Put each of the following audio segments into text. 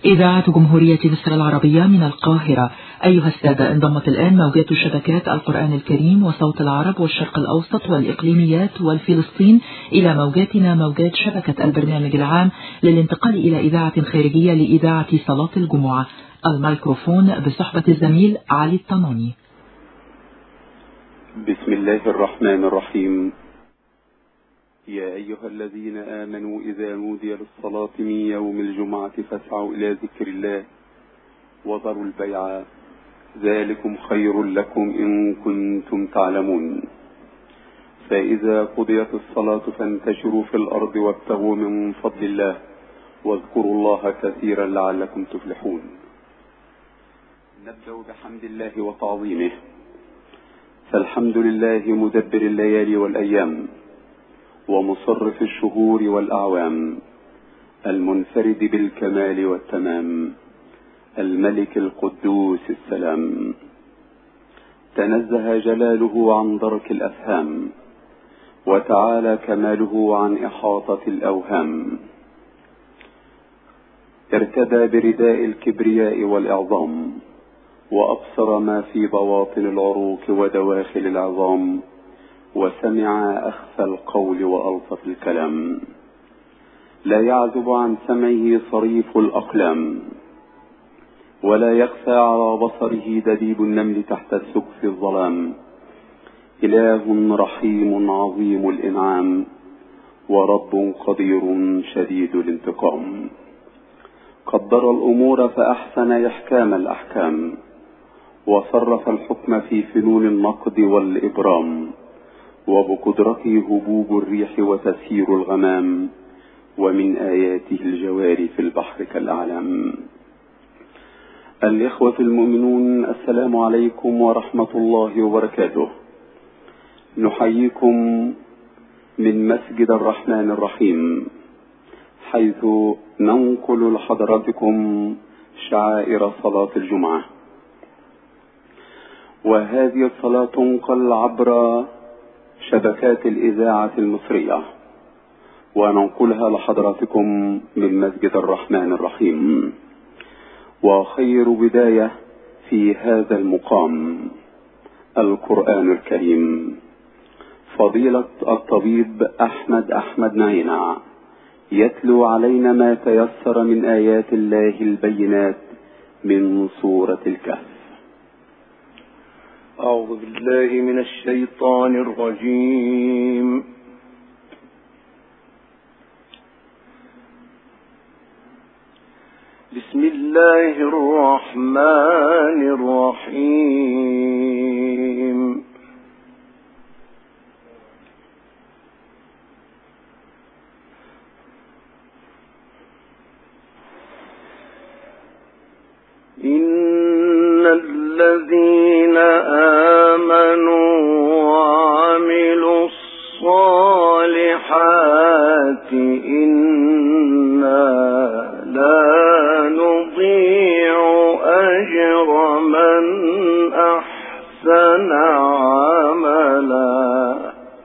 إذاعة جمهورية مصر العربية من القاهرة. أيها السادة، انضمت الآن موجات شبكات القرآن الكريم وصوت العرب والشرق الأوسط والإقليميات والفلسطين إلى موجاتنا، موجات شبكة البرنامج العام، للانتقال إلى إذاعة خارجية لإذاعة صلاة الجمعة. الميكروفون بصحبة الزميل علي الطماني. بسم الله الرحمن الرحيم. يا أيها الذين آمنوا إذا نودي للصلاة من يوم الجمعة فاسعوا إلى ذكر الله وذروا البيع، ذلكم خير لكم إن كنتم تعلمون. فإذا قضيت الصلاة فانتشروا في الأرض وابتغوا من فضل الله واذكروا الله كثيرا لعلكم تفلحون. نبدأ بحمد الله وتعظيمه، فالحمد لله مدبر الليالي والأيام ومصرف الشهور والأعوام، المنفرد بالكمال والتمام، الملك القدوس السلام. تنزه جلاله عن درك الأفهام، وتعالى كماله عن إحاطة الأوهام. ارتدى برداء الكبرياء والإعظام، وأبصر ما في بواطن العروق ودواخل العظام، وسمع أخفى القول وألطف الكلام. لا يعزب عن سمعه صريف الأقلام، ولا يخفى على بصره دبيب النمل تحت السقف الظلام. إله رحيم عظيم الإنعام، ورب قدير شديد الانتقام. قدر الأمور فأحسن إحكام الأحكام، وصرف الحكم في فنون النقد والإبرام. وبقدرته هبوب الريح وتسيير الغمام، ومن آياته الجوار في البحر كالأعلام. الإخوة المؤمنون، السلام عليكم ورحمة الله وبركاته. نحييكم من مسجد الرحمن الرحيم، حيث ننقل لحضراتكم شعائر صلاة الجمعة. وهذه الصلاة تنقل عبر شبكات الإذاعة المصرية، وننقلها لحضراتكم من مسجد الرحمن الرحيم. وخير بداية في هذا المقام القرآن الكريم. فضيلة الطبيب أحمد نعينع يتلو علينا ما تيسر من آيات الله البينات من سورة الكهف. أعوذ بالله من الشيطان الرجيم. بسم الله الرحمن الرحيم. إن الذين آمنوا وعملوا الصالحات إنا لا نضيع أجر من أحسن عملا.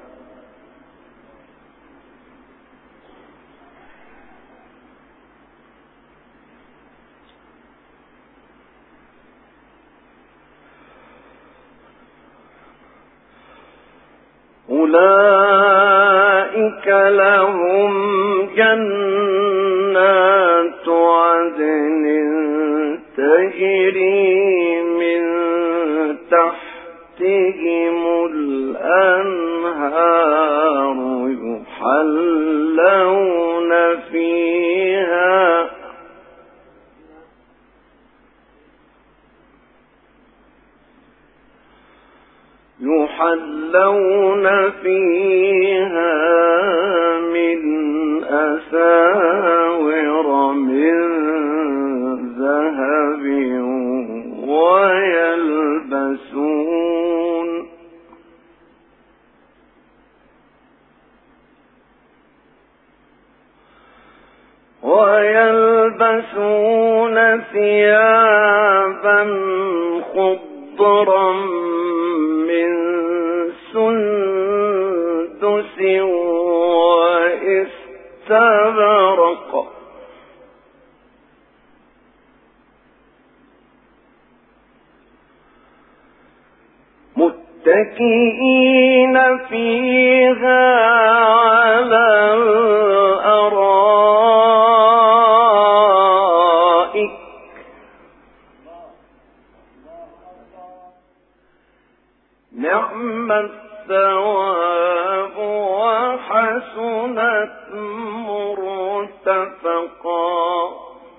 أولئك لهم جنات عدن تجري من تحتهم الأنهار، يحلون فيها من أساور من ذهب، ويلبسون ثيابا خضرا من سندس واستبرق، متكئين فيها على الأرائك نعم الثواب وحسنت مرتفقا.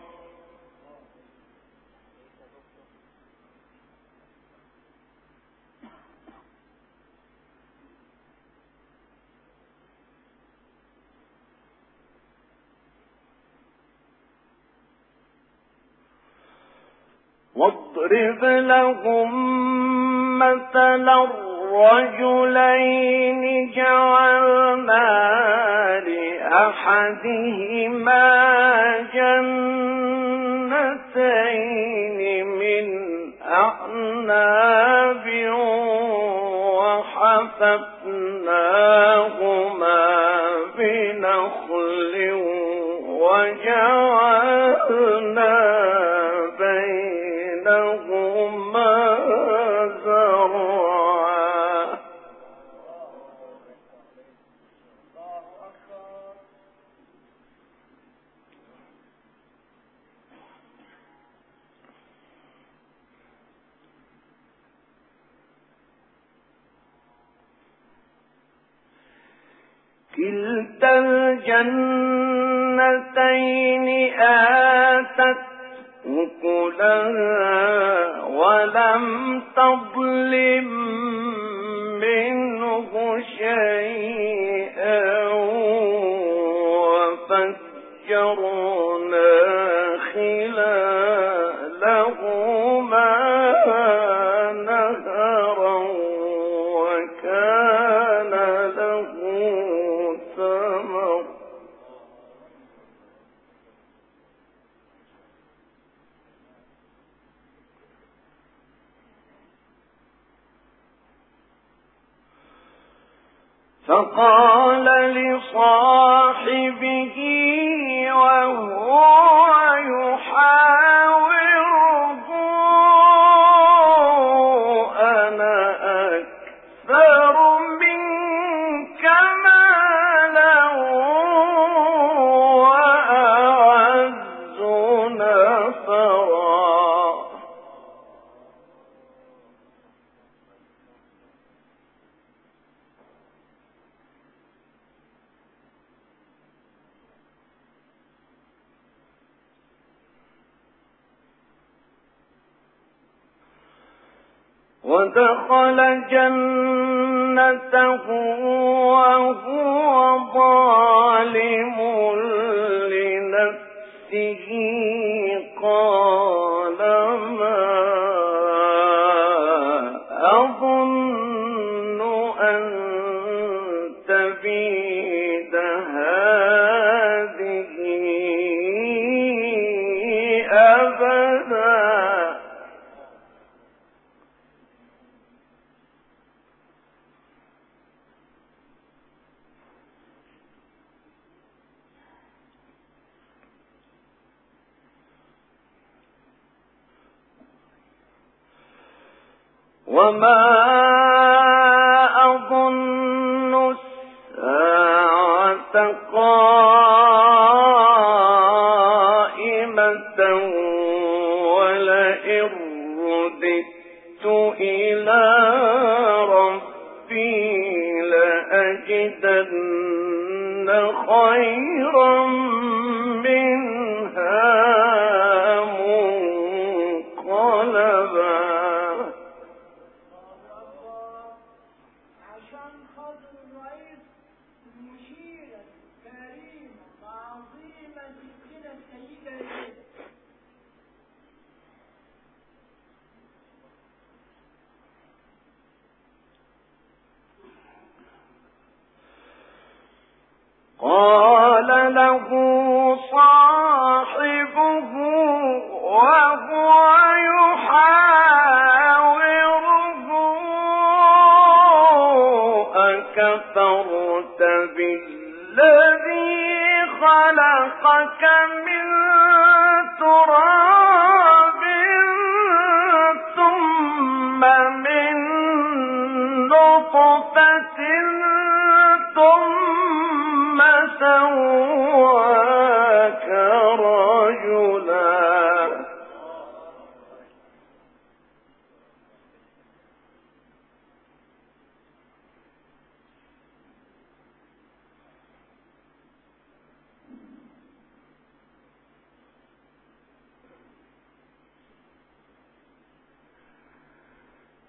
واضرب لهم مثلا الرجلين جعلنا لأحدهما جنتين من أعناب وحففناهما بنخل وجعلنا بينهما زرعا. كلتا الجنتين آتت أكلها ولم تظلم منه شيئا وفجرنا خلالهما نهرا وكان له ثمر. فقال لصاحبه وهو يحاوره أنا أكثر منك مالا وأعز نفرا. ودخل جنته وهو ظالم لنفسه قال ما أظن أن تبيد هذه أبدا. وما أظن الساعة قائمة ولئن رددت إلى ربي لأجدن خيرا منها منقلبا. قال له صاحبه وهو يحاوره أكفرت بالذي خلقك من تراب ثم من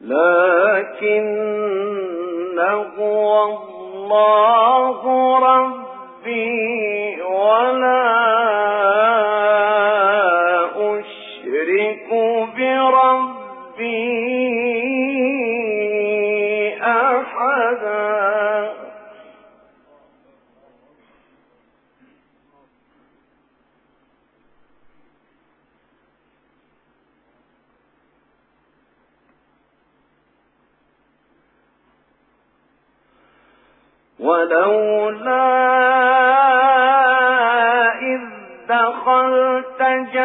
لكنه الله ربي ولا أشرك بربي أحدا. ولولا إذ دخلت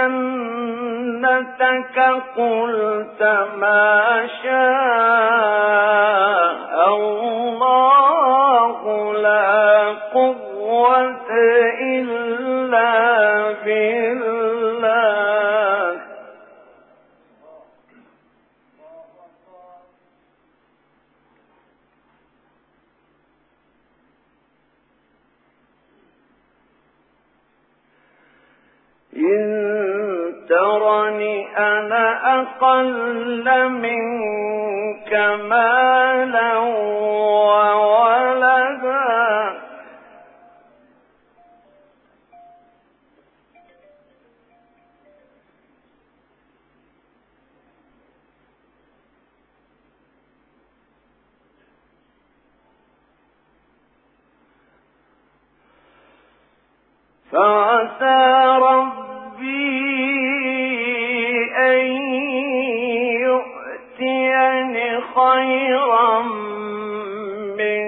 جنتك قلت ما شاء الله لا قوة إلا بالله. إن ترني أنا أقل منك مالا وولدا فعسى ربي أن يؤتيني خيرا من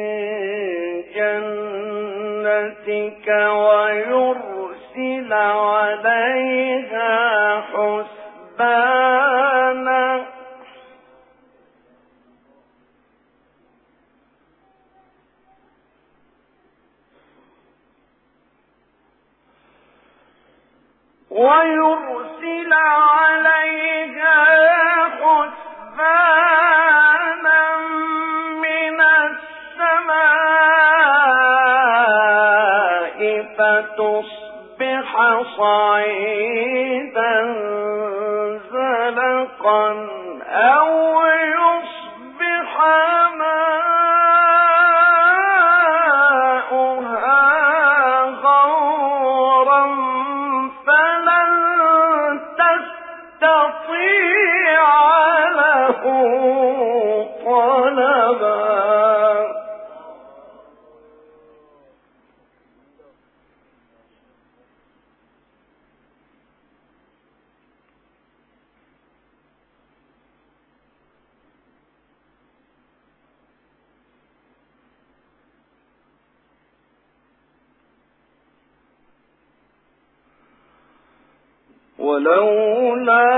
جنتك ويرسل عليها حسبانا. ويرسل عليها حسبانا من السماء فتصبح صعيدا زلقا أو يصبح ماؤها غورا فلن تستطيع له طلبا. ولولا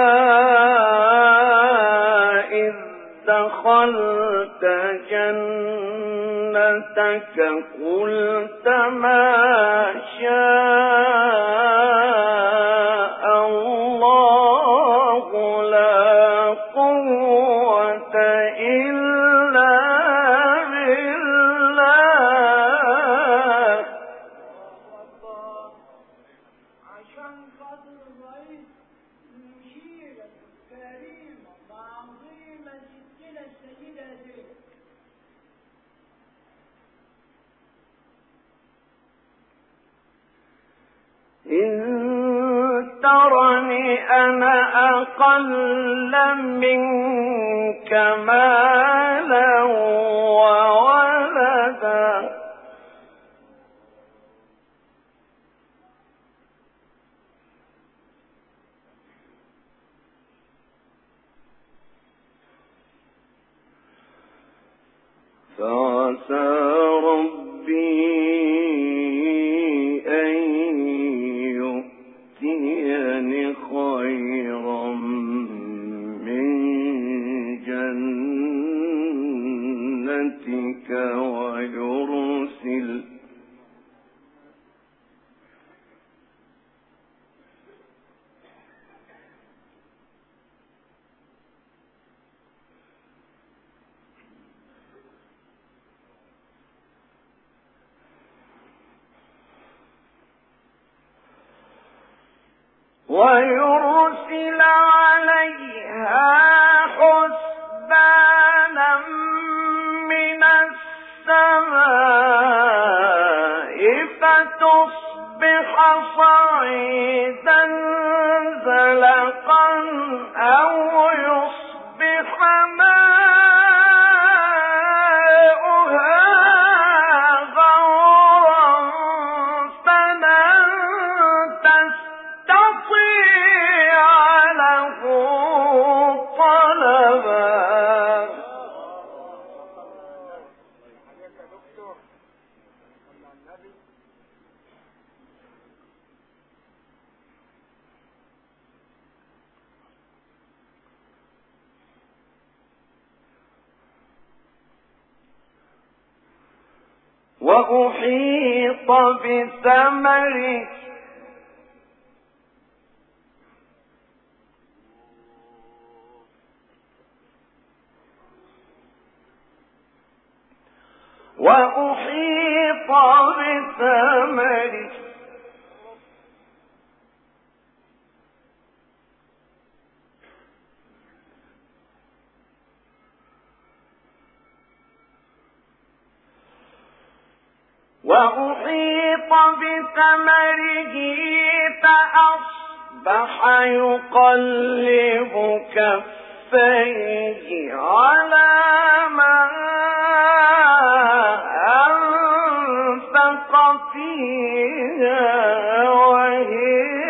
إذ دخلت جنتك قلت ما شاء الله لا قوة إلا بالله. عشان خاطر الرئيس المشيرة الكريمة العظيمة ستنا السيدة زينب. إن ترني أنا أقل منك مالا وولدا فعسى ربي أن يؤتيني خيرا من جنتك ويرسل عليها حسبانا مخلقا أو يصبح ماؤها غورا فلن تستطيع له طلبا. وأحيط بثمره فأصبح يقلب كفيه على ما أنفق فيها وهي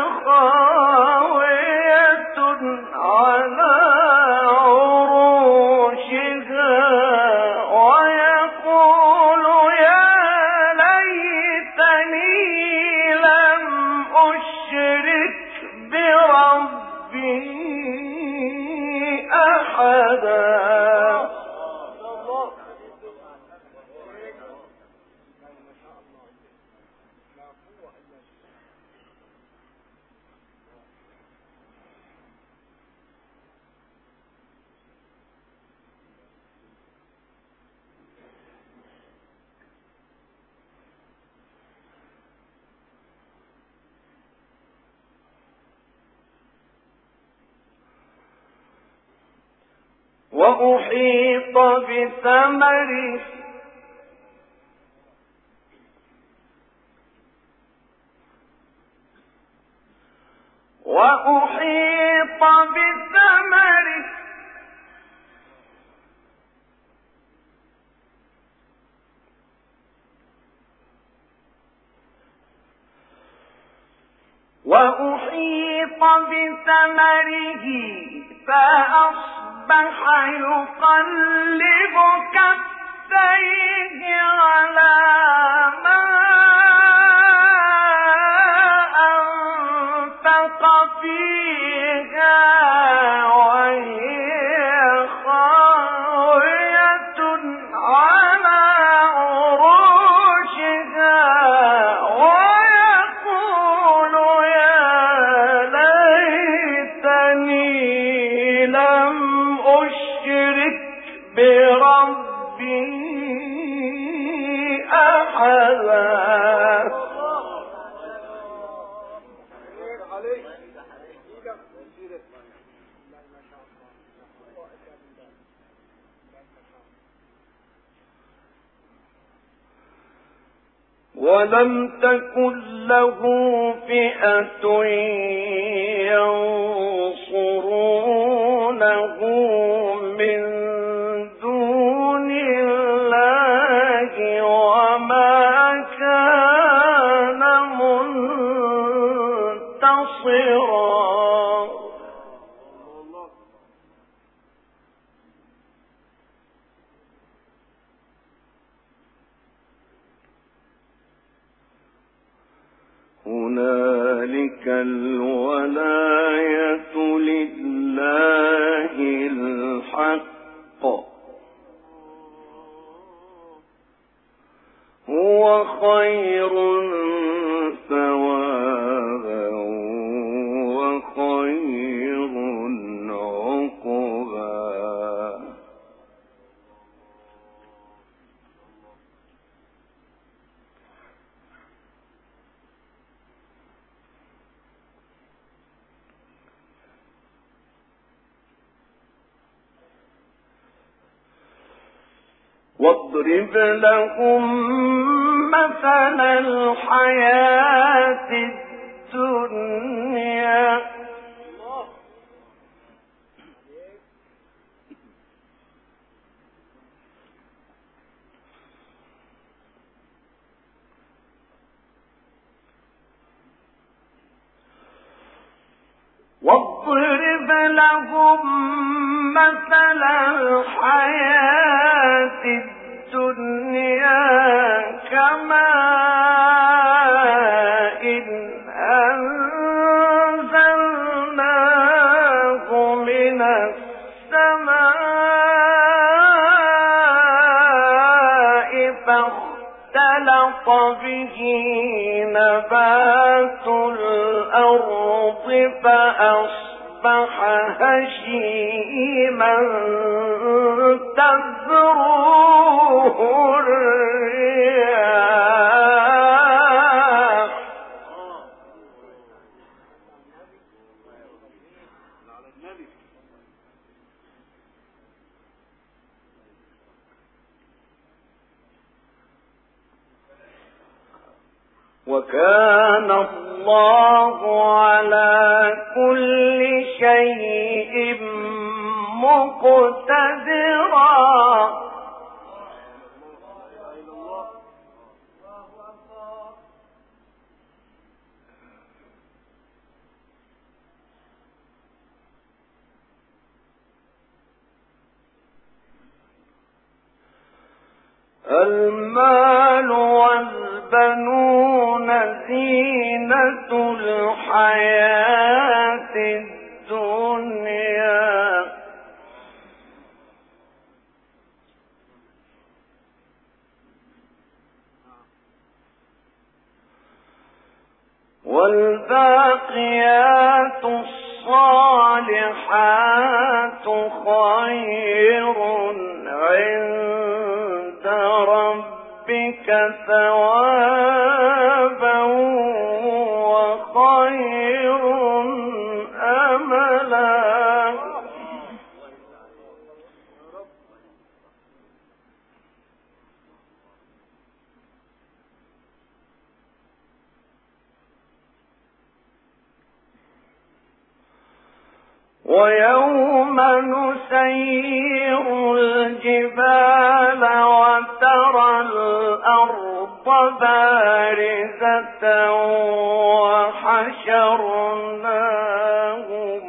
خاوية على عروشها ويقول يا ليتني لم أشرك بربي أحدا. وأحيط بثمره فأصبح يقلب كفيه على ما أنفق فيها وهي خاوية على عروشها ويقول يا ليتني لم أشرك بربي أحدا. ولم تكن له فئة ينصرونه من دون الله وما كان منتصرا. هنالك الولاية لله الحق هو خير ثوابا وخير عقبا. واضرب لهم مثل الحياة الدنيا واضرب لهم مثل الحياة الدنيا كماء أنزلناه من السماء فاختلط به نبات الأرض فأصبح هشيما تذروه الرياح وكان الله على كل شيء مقتدرا المال والبنون زينة الحياة الدنيا والباقيات الصالحات خير عند ربك ثوابا وخير أملا ويوم نسير الجبال وترى الأرض بارزة وحشرناهم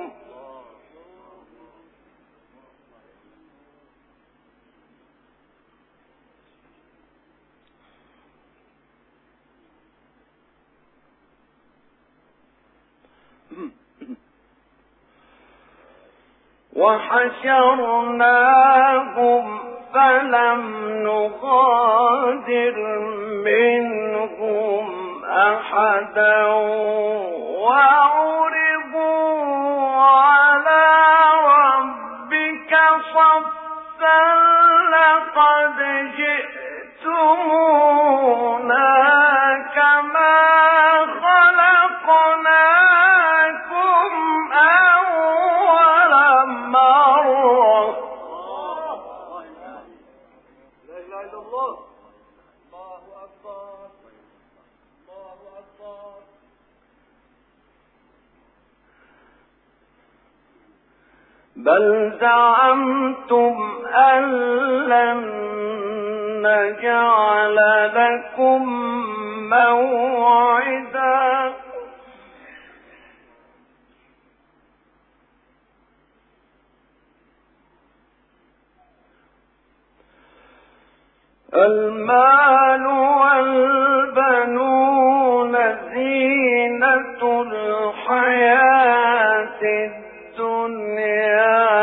فلم نغادر منهم أحدا وعرضوا على ربك صفا لقد جئتمونا كما خلقناكم أول مرة لا إله إلا الله الله أكبر الله أكبر بل زعمتم أن لن نجعل لكم موعدا المال والبنون زينة الحياة الدنيا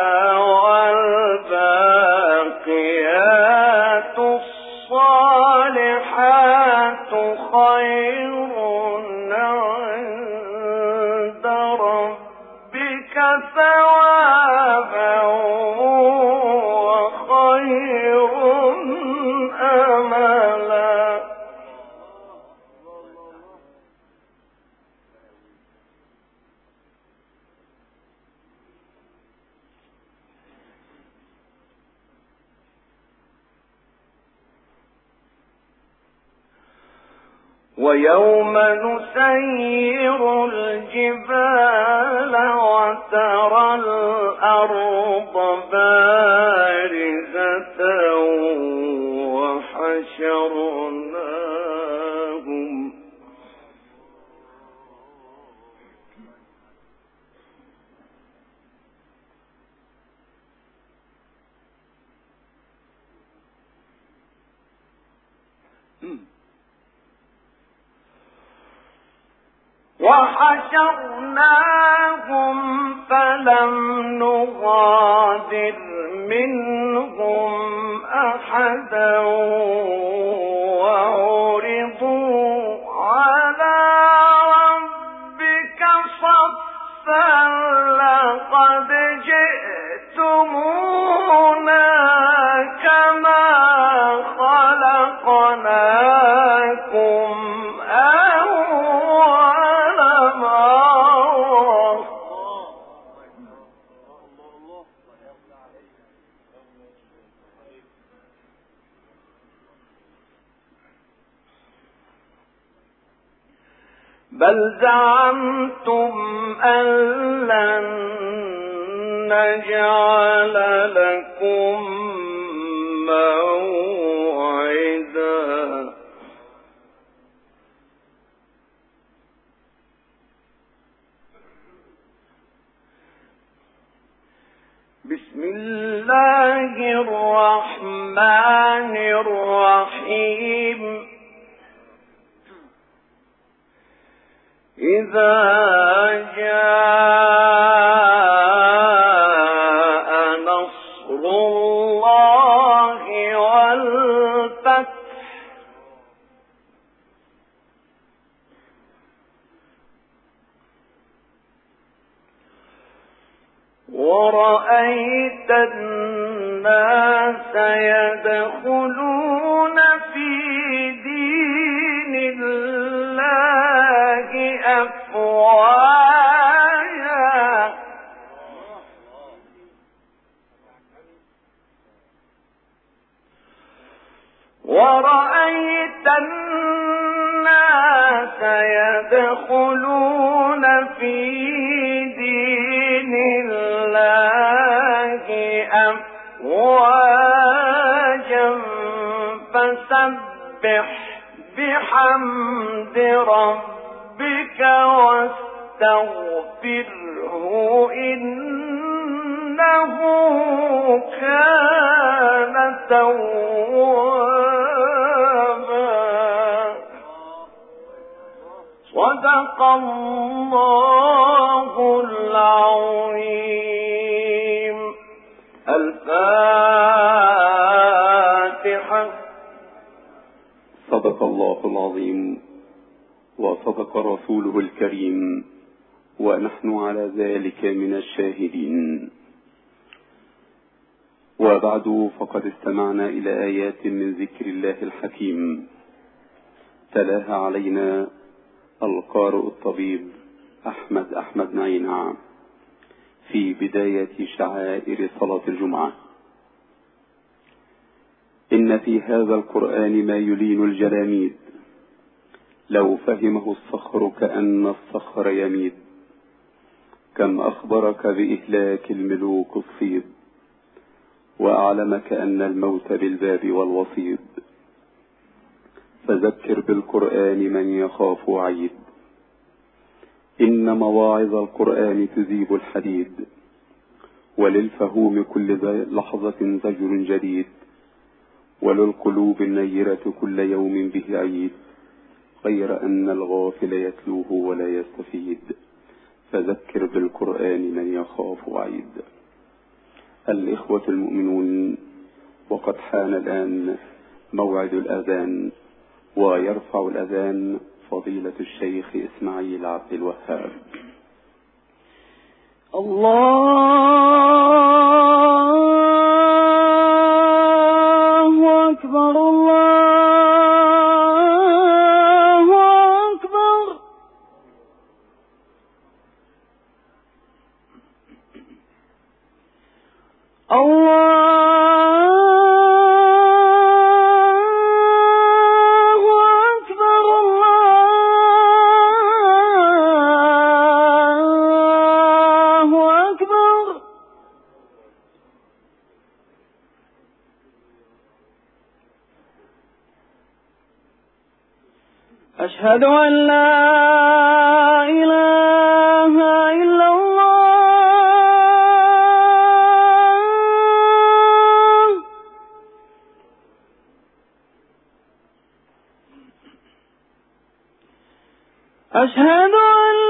والباقيات الصالحات خير عند ربك ثوابا وخير أملا ويوم نسير الجبال وترى الأرض بارزة وحشرناهم وحشرناهم فلم نغادر منهم أحدا وعرضوا على ربك صفا لقد جئتمونا كما خلقناكم أول مرة. بل زعمتم أن لن نجعل لكم موعدا. بسم الله الرحمن الرحيم. إذا جاء نصر الله والفتح ورأيت الناس يدخلون في دين الله أفواجا ورأيت الناس يدخلون في دين الله أفواجا فسبح بحمد ربك واستغفره إنه كان توابا. صدق الله العظيم. الفاتحة. صدق الله العظيم وصدق رسوله الكريم ونحن على ذلك من الشاهدين. وبعد فقد استمعنا إلى آيات من ذكر الله الحكيم تلاها علينا القارئ الطبيب أحمد نعينع في بداية شعائر صلاة الجمعة. إن في هذا القرآن ما يلين الجلاميد، لو فهمه الصخر كأن الصخر يميد. كم أخبرك بإهلاك الملوك الصيد، وأعلمك أن الموت بالباب والوصيد. فذكر بالقرآن من يخاف وعيد، إن مواعظ القرآن تذيب الحديد. وللفهوم كل لحظة زجر جديد، وللقلوب النيرة كل يوم به عيد. غير أن الغافل يتلوه ولا يستفيد، فذكر بالقرآن من يخاف وعيد. الإخوة المؤمنون، وقد حان الآن موعد الأذان، ويرفع الأذان فضيلة الشيخ إسماعيل عبد الوهاب. الله أكبر الله أكبر. أشهد أن لا إله إلا الله. أشهد أن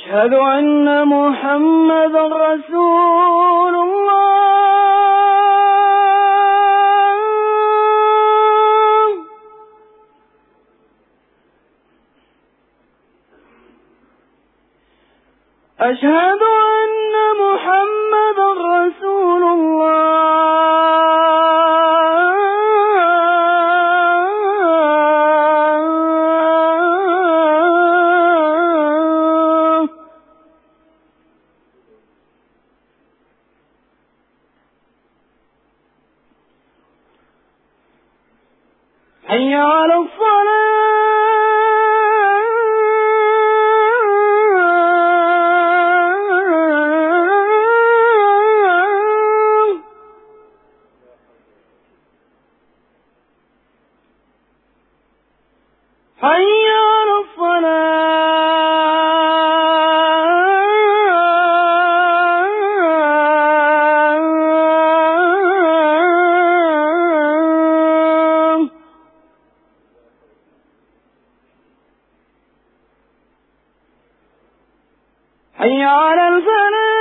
أشهد أن محمدا رسول الله. أشهد أن محمدا رسول الله. حي على الصلاة. حي على الصلاة. حي على الفلاح.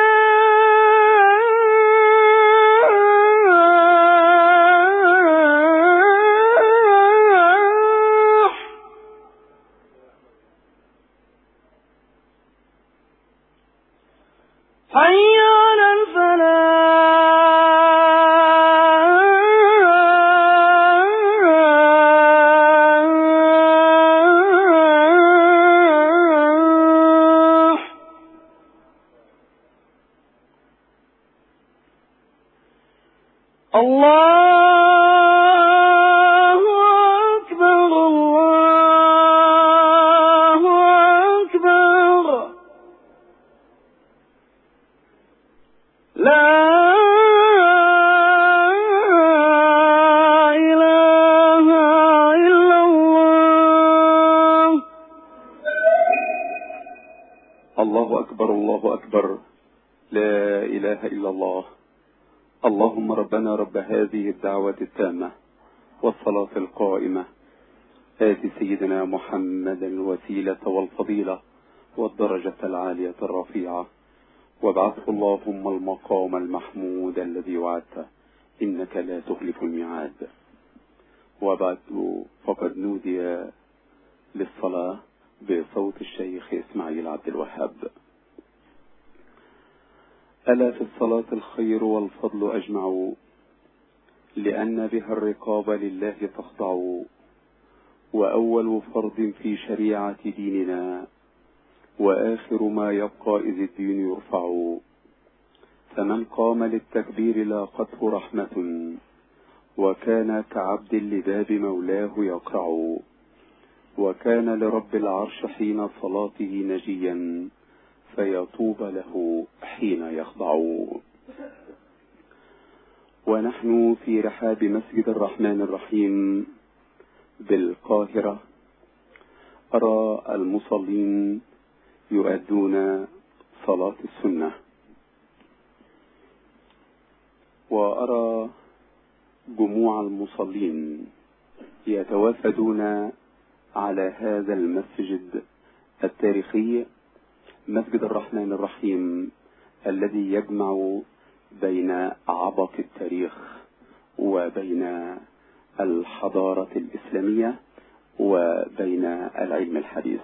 حي على الفلاح. الله أكبر الله أكبر. لا إله إلا الله. الله أكبر الله أكبر. لا إله إلا الله. اللهم ربنا رب هذه الدعوة التامة والصلاة القائمة آت سيدنا محمد الوسيلة والفضيلة والدرجة العالية الرفيعة وابعثه اللهم المقام المحمود الذي وعدته إنك لا تخلف الميعاد. وبعد فقد نودي للصلاة بصوت الشيخ إسماعيل عبد الوهاب. ألا في الصلاة الخير والفضل أجمع لأن بها الرقاب لله تخضع وأول فرض في شريعة ديننا وآخر ما يبقى إذ الدين يرفع فمن قام للتكبير لاقته رحمة وكان كعبد لباب مولاه يقرع وكان لرب العرش حين صلاته نجيا فيطوب له حين يخضع. ونحن في رحاب مسجد الرحمن الرحيم بالقاهرة أرى المصلين يؤدون صلاة السنة وأرى جموع المصلين يتوافدون على هذا المسجد التاريخي مسجد الرحمن الرحيم الذي يجمع بين عبق التاريخ وبين الحضارة الإسلامية وبين العلم الحديث.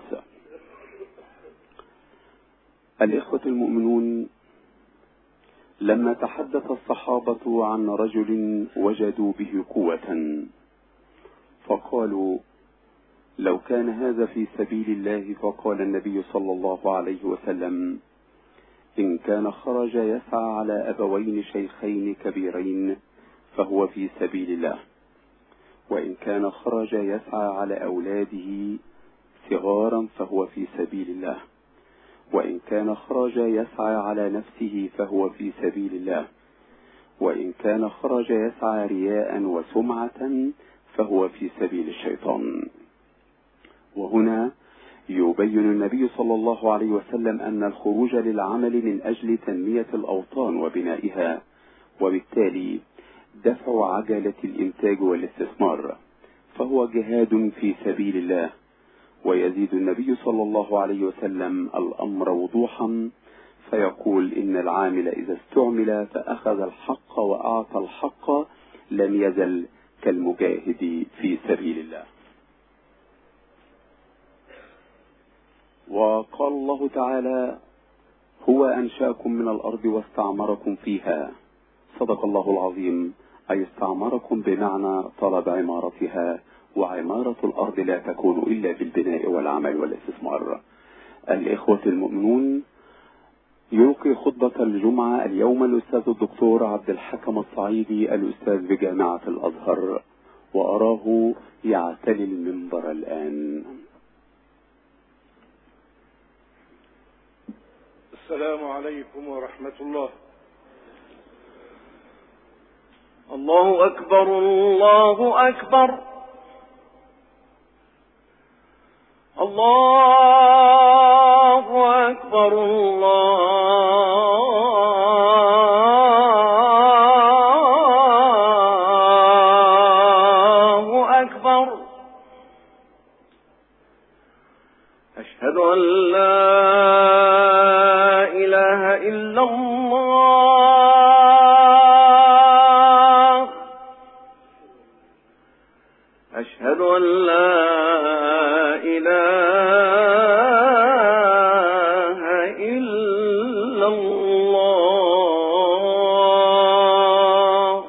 الإخوة المؤمنون، لما تحدث الصحابة عن رجل وجدوا به قوة فقالوا لو كان هذا في سبيل الله، فقال النبي صلى الله عليه وسلم إن كان خرج يسعى على أبوين شيخين كبيرين فهو في سبيل الله، وإن كان خرج يسعى على أولاده صغارا فهو في سبيل الله، وإن كان خرج يسعى على نفسه فهو في سبيل الله، وإن كان خرج يسعى رياء وسمعة فهو في سبيل الشيطان. وهنا يبين النبي صلى الله عليه وسلم أن الخروج للعمل من أجل تنمية الأوطان وبنائها وبالتالي دفع عجلة الإنتاج والاستثمار فهو جهاد في سبيل الله، ويزيد النبي صلى الله عليه وسلم الأمر وضوحا فيقول إن العامل إذا استعمل فأخذ الحق وأعطى الحق لم يزل كالمجاهد في سبيل الله. وقال الله تعالى: هو أنشأكم من الأرض واستعمركم فيها. صدق الله العظيم، أي استعمركم بمعنى طلب عمارتها، وعمارة الأرض لا تكون إلا بالبناء والعمل والاستثمار. الإخوة المؤمنون، يلقي خطبة الجمعة اليوم الأستاذ الدكتور عبد الحكم الصعيدي، الأستاذ بجامعة الأزهر، وأراه يعتلي المنبر الآن. السلام عليكم ورحمة الله. الله أكبر، الله أكبر، الله أكبر، الله أكبر. أشهد أن لا إله إلا الله، أشهد أن لا إله إلا الله،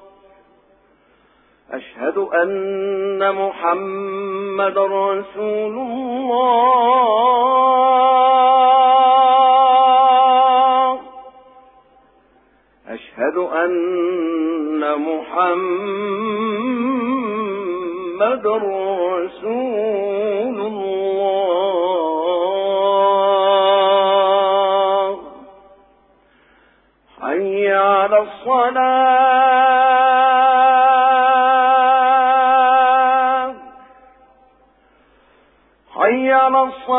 أشهد أن محمد رسول الله، أشهد أن محمد رسول الله. حي على الصلاة، حي على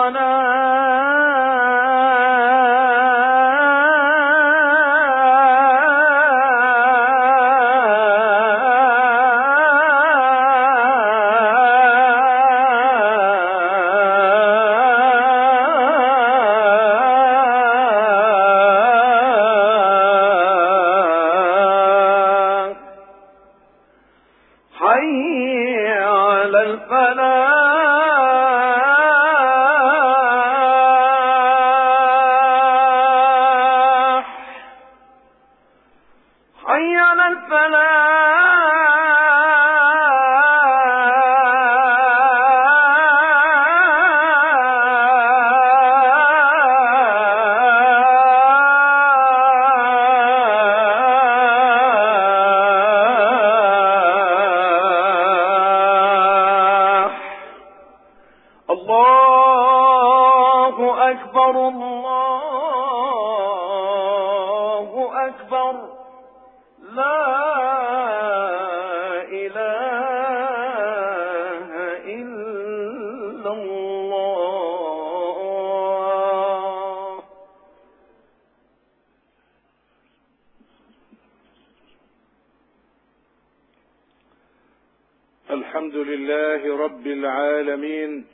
الحمد لله رب العالمين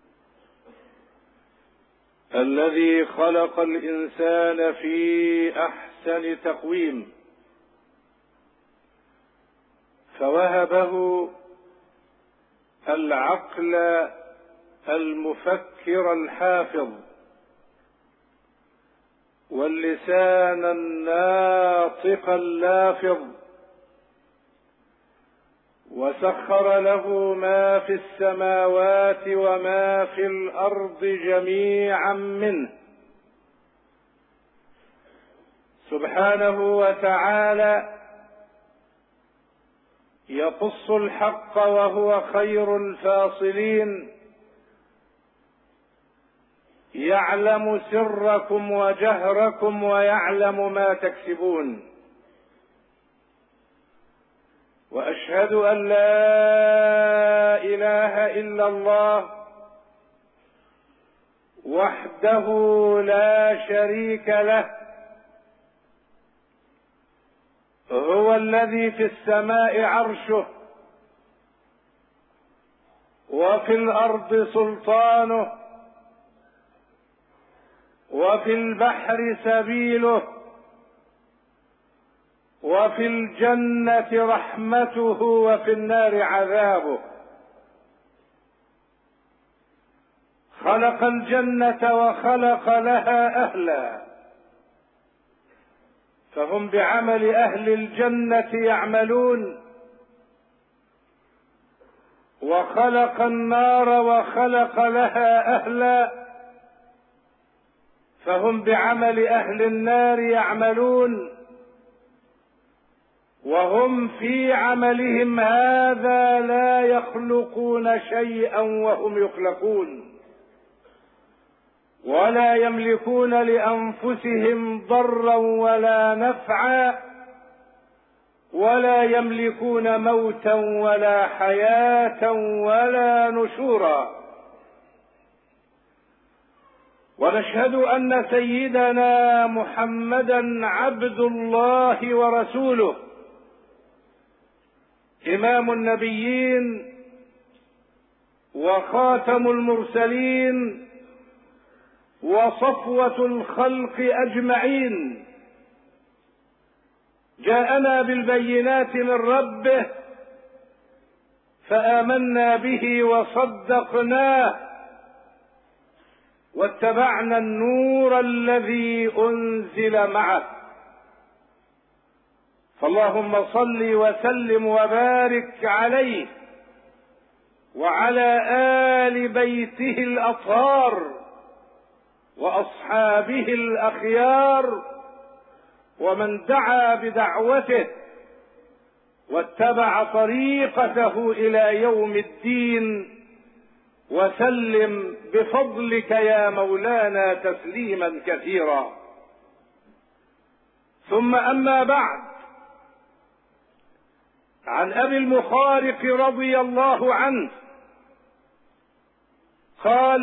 الذي خلق الإنسان في أحسن تقويم، فوهبه العقل المفكر الحافظ، واللسان الناطق اللافظ، وسخر له ما في السماوات وما في الأرض جميعا منه سبحانه وتعالى، يقص الحق وهو خير الفاصلين، يعلم سركم وجهركم ويعلم ما تكسبون. وأشهد أن لا إله إلا الله وحده لا شريك له، هو الذي في السماء عرشه، وفي الأرض سلطانه، وفي البحر سبيله، وفي الجنة رحمته، وفي النار عذابه. خلق الجنة وخلق لها أهلا، فهم بعمل أهل الجنة يعملون، وخلق النار وخلق لها أهلا، فهم بعمل أهل النار يعملون، وهم في عملهم هذا لا يخلقون شيئا وهم يخلقون، ولا يملكون لأنفسهم ضرا ولا نفعا، ولا يملكون موتا ولا حياة ولا نشورا. ونشهد أن سيدنا محمدا عبد الله ورسوله، إمام النبيين وخاتم المرسلين وصفوة الخلق أجمعين، جاءنا بالبينات من ربه فآمنا به وصدقناه، واتبعنا النور الذي أنزل معه. فاللهم صل وسلم وبارك عليه وعلى آل بيته الأطهار وأصحابه الأخيار ومن دعا بدعوته واتبع طريقته إلى يوم الدين، وسلم بفضلك يا مولانا تسليما كثيرا. ثم أما بعد، عن أبي المخارق رضي الله عنه قال: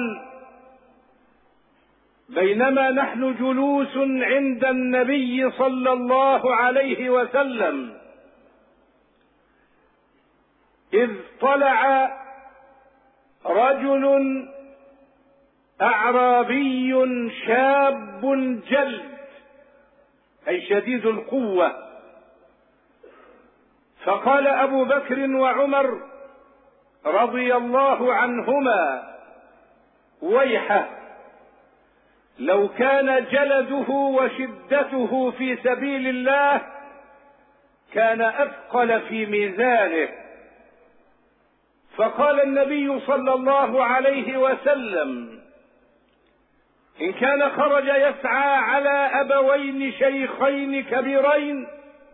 بينما نحن جلوس عند النبي صلى الله عليه وسلم إذ طلع رجل أعرابي شاب جلد، أي شديد القوة، فقال أبو بكر وعمر رضي الله عنهما: ويحه، لو كان جلده وشدته في سبيل الله كان أثقل في ميزانه. فقال النبي صلى الله عليه وسلم: إن كان خرج يسعى على أبوين شيخين كبيرين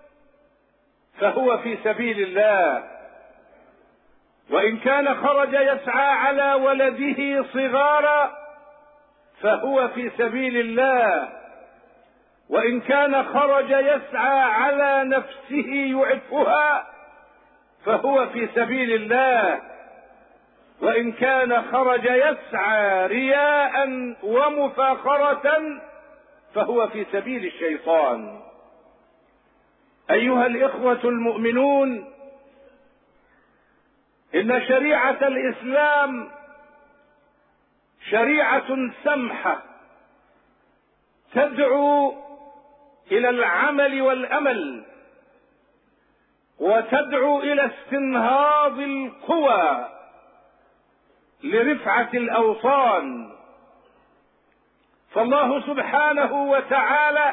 فهو في سبيل الله، وإن كان خرج يسعى على ولده صغارا فهو في سبيل الله، وإن كان خرج يسعى على نفسه يعفها فهو في سبيل الله، وإن كان خرج يسعى رياء ومفاخرة فهو في سبيل الشيطان. أيها الإخوة المؤمنون، إن شريعة الإسلام شريعة سمحة تدعو إلى العمل والأمل، وتدعو إلى استنهاض القوى لرفعة الأوطان. فالله سبحانه وتعالى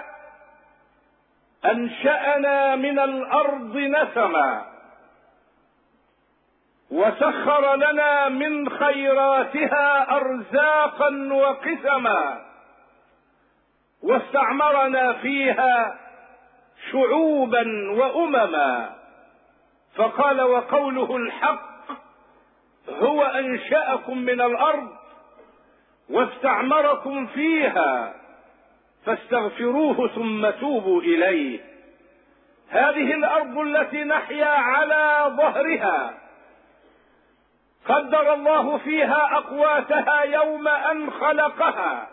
أنشأنا من الأرض نسما، وسخر لنا من خيراتها أرزاقا وقسما، واستعمرنا فيها شعوبا وأمما. فقال: وقوله الحق هو أنشأكم من الأرض واستعمركم فيها فاستغفروه ثم توبوا إليه. هذه الأرض التي نحيا على ظهرها قدر الله فيها أقواتها يوم أن خلقها،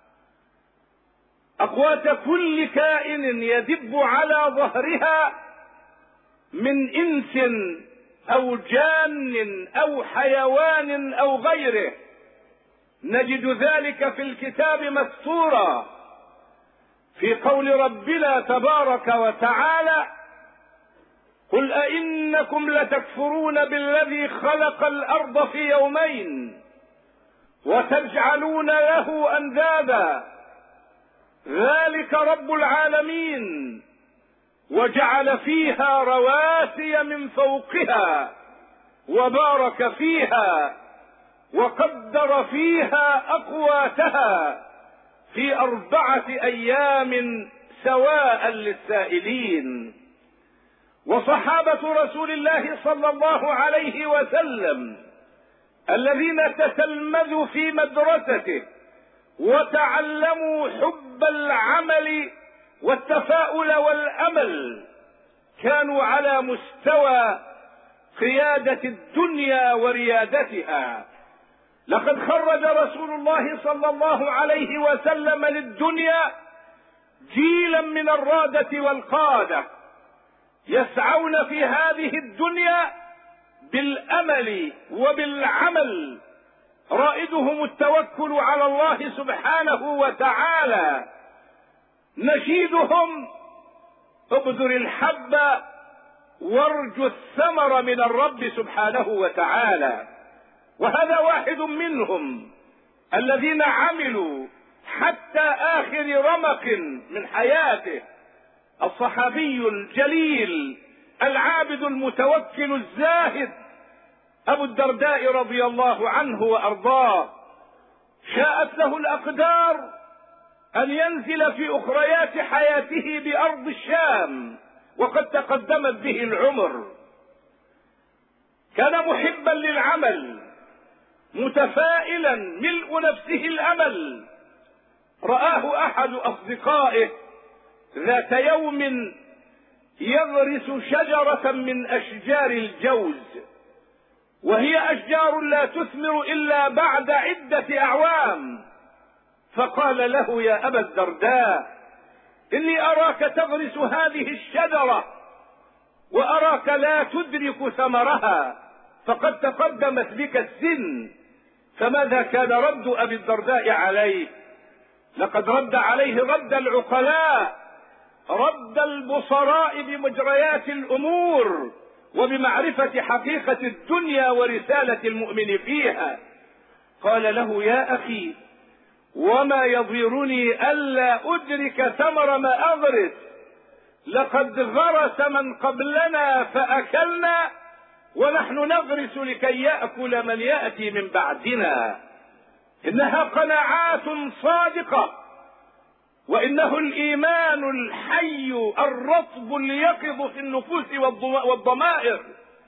أقوات كل كائن يدب على ظهرها من إنس أو جان أو حيوان أو غيره، نجد ذلك في الكتاب مستورا في قول ربنا تبارك وتعالى: قل أئنكم لتكفرون بالذي خلق الأرض في يومين وتجعلون له أندادا ذلك رب العالمين وجعل فيها رواسي من فوقها وبارك فيها وقدر فيها أقواتها في 4 أيام سواء للسائلين. وصحابة رسول الله صلى الله عليه وسلم الذين تتلمذوا في مدرسته وتعلموا حب العمل والتفاؤل والأمل كانوا على مستوى قيادة الدنيا وريادتها. لقد خرج رسول الله صلى الله عليه وسلم للدنيا جيلا من الرادة والقادة يسعون في هذه الدنيا بالأمل وبالعمل، رائدهم التوكل على الله سبحانه وتعالى. نشيدهم: ابذر الحب وارجو الثمر من الرب سبحانه وتعالى. وهذا واحد منهم الذين عملوا حتى آخر رمق من حياته، الصحابي الجليل العابد المتوكل الزاهد أبو الدرداء رضي الله عنه وأرضاه. شاءت له الأقدار أن ينزل في أخريات حياته بأرض الشام وقد تقدمت به العمر. كان محبا للعمل متفائلا ملء نفسه الأمل. رآه أحد أصدقائه ذات يوم يغرس شجرة من أشجار الجوز، وهي أشجار لا تثمر إلا بعد عدة أعوام، فقال له: يا أبا الدرداء، إني أراك تغرس هذه الشجرة وأراك لا تدرك ثمرها، فقد تقدمت بك السن. فماذا كان رد أبي الدرداء عليه؟ لقد رد عليه رد العقلاء، رد البصراء بمجريات الأمور وبمعرفة حقيقة الدنيا ورسالة المؤمن فيها. قال له: يا أخي، وما يضيرني ألا أدرك ثمر ما أغرس؟ لقد غرس من قبلنا فأكلنا، ونحن نغرس لكي يأكل من يأتي من بعدنا. إنها قناعات صادقة، وإنه الإيمان الحي الرطب اليقظ في النفوس والضمائر.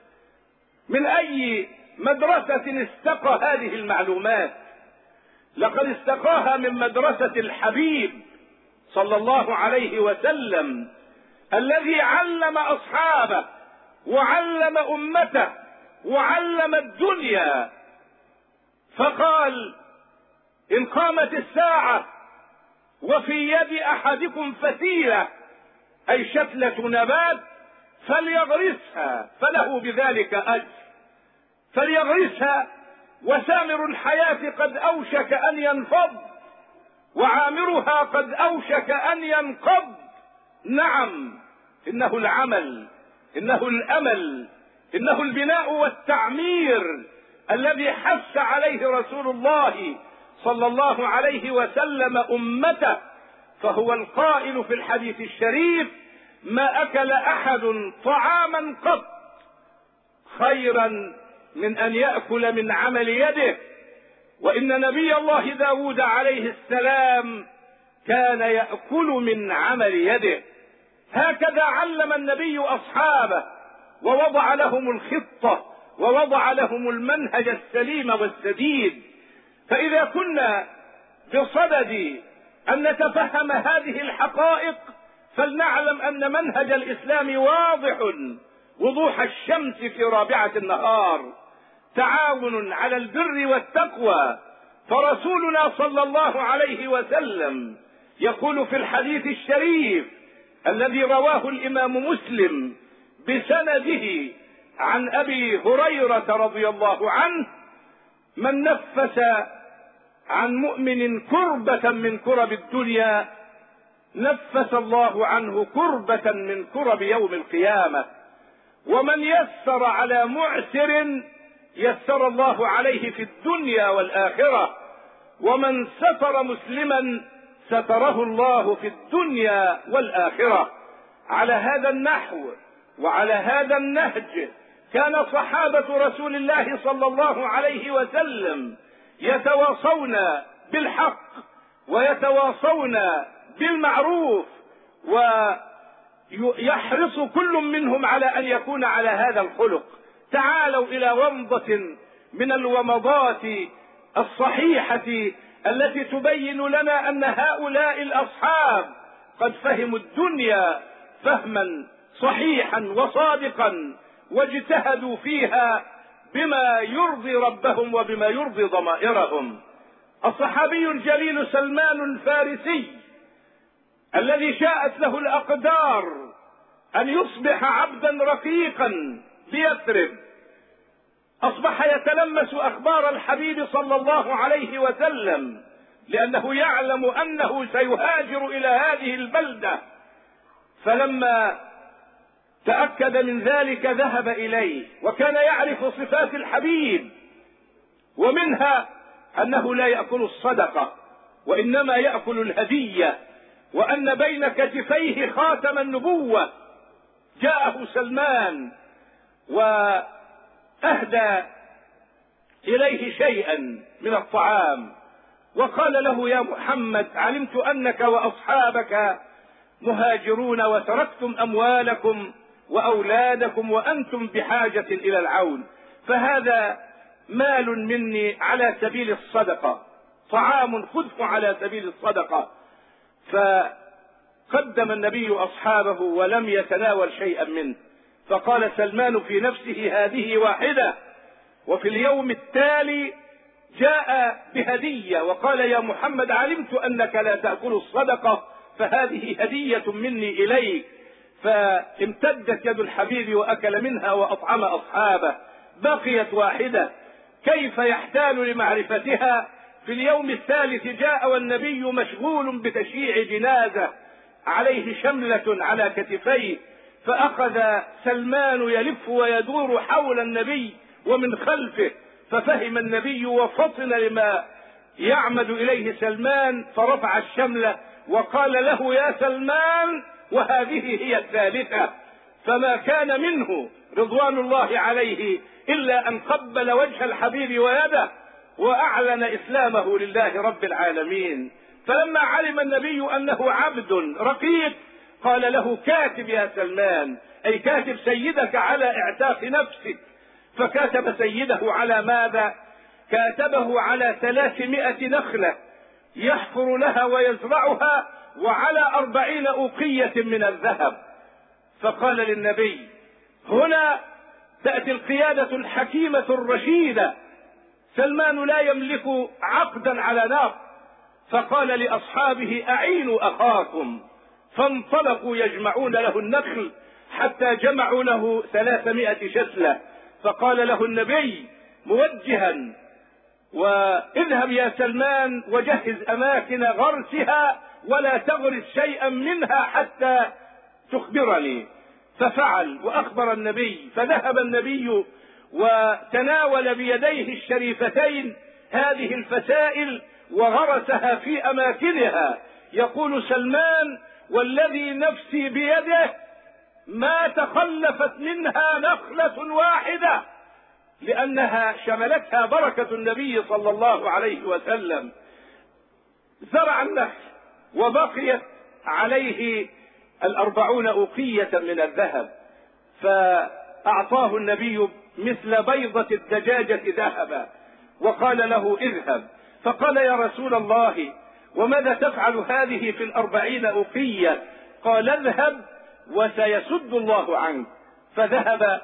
من أي مدرسة استقى هذه المعلومات؟ لقد استقاها من مدرسة الحبيب صلى الله عليه وسلم، الذي علم أصحابه وعلم أمته وعلم الدنيا. فقال: إن قامت الساعة وفي يد أحدكم فتيلة، أي شتلة نبات، فليغرسها فله بذلك أجر. فليغرسها، وسامر الحياة قد أوشك أن ينفض، وعامرها قد أوشك أن ينقض. نعم، إنه العمل، إنه الأمل، إنه البناء والتعمير الذي حث عليه رسول الله صلى الله عليه وسلم أمته. فهو القائل في الحديث الشريف: ما أكل أحد طعاما قط خيرا من أن يأكل من عمل يده. وإن نبي الله داود عليه السلام كان يأكل من عمل يده. هكذا علم النبي أصحابه، ووضع لهم الخطة، ووضع لهم المنهج السليم والسديد. فإذا كنا بصدد أن نتفهم هذه الحقائق، فلنعلم أن منهج الإسلام واضح وضوح الشمس في رابعة النهار، تعاون على البر والتقوى. فرسولنا صلى الله عليه وسلم يقول في الحديث الشريف الذي رواه الإمام مسلم بسنده عن أبي هريرة رضي الله عنه: من نفس عن مؤمن كربة من كرب الدنيا نفس الله عنه كربة من كرب يوم القيامة، ومن يسر على معسر يسر الله عليه في الدنيا والآخرة، ومن ستر مسلما ستره الله في الدنيا والآخرة. على هذا النحو وعلى هذا النهج كان صحابة رسول الله صلى الله عليه وسلم يتواصون بالحق ويتواصون بالمعروف، ويحرص كل منهم على أن يكون على هذا الخلق. تعالوا إلى ومضة من الومضات الصحيحة التي تبين لنا أن هؤلاء الأصحاب قد فهموا الدنيا فهما صحيحا وصادقا، واجتهدوا فيها بما يرضي ربهم وبما يرضي ضمائرهم. الصحابي الجليل سلمان الفارسي الذي شاءت له الأقدار أن يصبح عبدا رقيقا بيثرب، أصبح يتلمس أخبار الحبيب صلى الله عليه وسلم، لأنه يعلم أنه سيهاجر إلى هذه البلدة. فلما تأكد من ذلك ذهب إليه، وكان يعرف صفات الحبيب، ومنها أنه لا يأكل الصدقة وإنما يأكل الهدية، وأن بين كتفيه خاتم النبوة. جاءه سلمان وأهدى إليه شيئا من الطعام، وقال له: يا محمد، علمت أنك وأصحابك مهاجرون وتركتم أموالكم وأولادكم وأنتم بحاجة إلى العون، فهذا مال مني على سبيل الصدقة، طعام خذه على سبيل الصدقة. فقدم النبي أصحابه ولم يتناول شيئا منه، فقال سلمان في نفسه: هذه واحدة. وفي اليوم التالي جاء بهدية وقال: يا محمد، علمت أنك لا تأكل الصدقة، فهذه هدية مني إليك. فامتدت يد الحبيب وأكل منها وأطعم أصحابه. بقيت واحدة، كيف يحتال لمعرفتها؟ في اليوم الثالث جاء والنبي مشغول بتشييع جنازة، عليه شملة على كتفيه، فأخذ سلمان يلف ويدور حول النبي ومن خلفه، ففهم النبي وفطن لما يعمد إليه سلمان، فرفع الشملة وقال له: يا سلمان، وهذه هي الثالثة. فما كان منه رضوان الله عليه إلا أن قبل وجه الحبيب ويده، وأعلن إسلامه لله رب العالمين. فلما علم النبي أنه عبد رقيق قال له: كاتب يا سلمان، أي كاتب سيدك على اعتاق نفسك. فكاتب سيده على ماذا؟ كاتبه على 300 نخلة يحفر لها ويزرعها، وعلى 40 أوقية من الذهب. فقال للنبي: هنا تأتي القيادة الحكيمة الرشيدة. سلمان لا يملك عقدا على نار. فقال لأصحابه: أعينوا أخاكم. فانطلقوا يجمعون له النخل حتى جمعوا له 300 شسلة. فقال له النبي موجها: واذهب يا سلمان وجهز أماكن غرسها، ولا تغرس شيئا منها حتى تخبرني. ففعل وأخبر النبي. فذهب النبي وتناول بيديه الشريفتين هذه الفسائل وغرسها في أماكنها. يقول سلمان: والذي نفسي بيده ما تخلفت منها نخلة واحدة، لأنها شملتها بركة النبي صلى الله عليه وسلم. زرع النخل وبقيت عليه 40 أوقية من الذهب، فأعطاه النبي مثل بيضة الدجاجة ذهبا، وقال له: اذهب. فقال: يا رسول الله، وماذا تفعل هذه في 40 أوقية؟ قال: اذهب وسيسد الله عنك. فذهب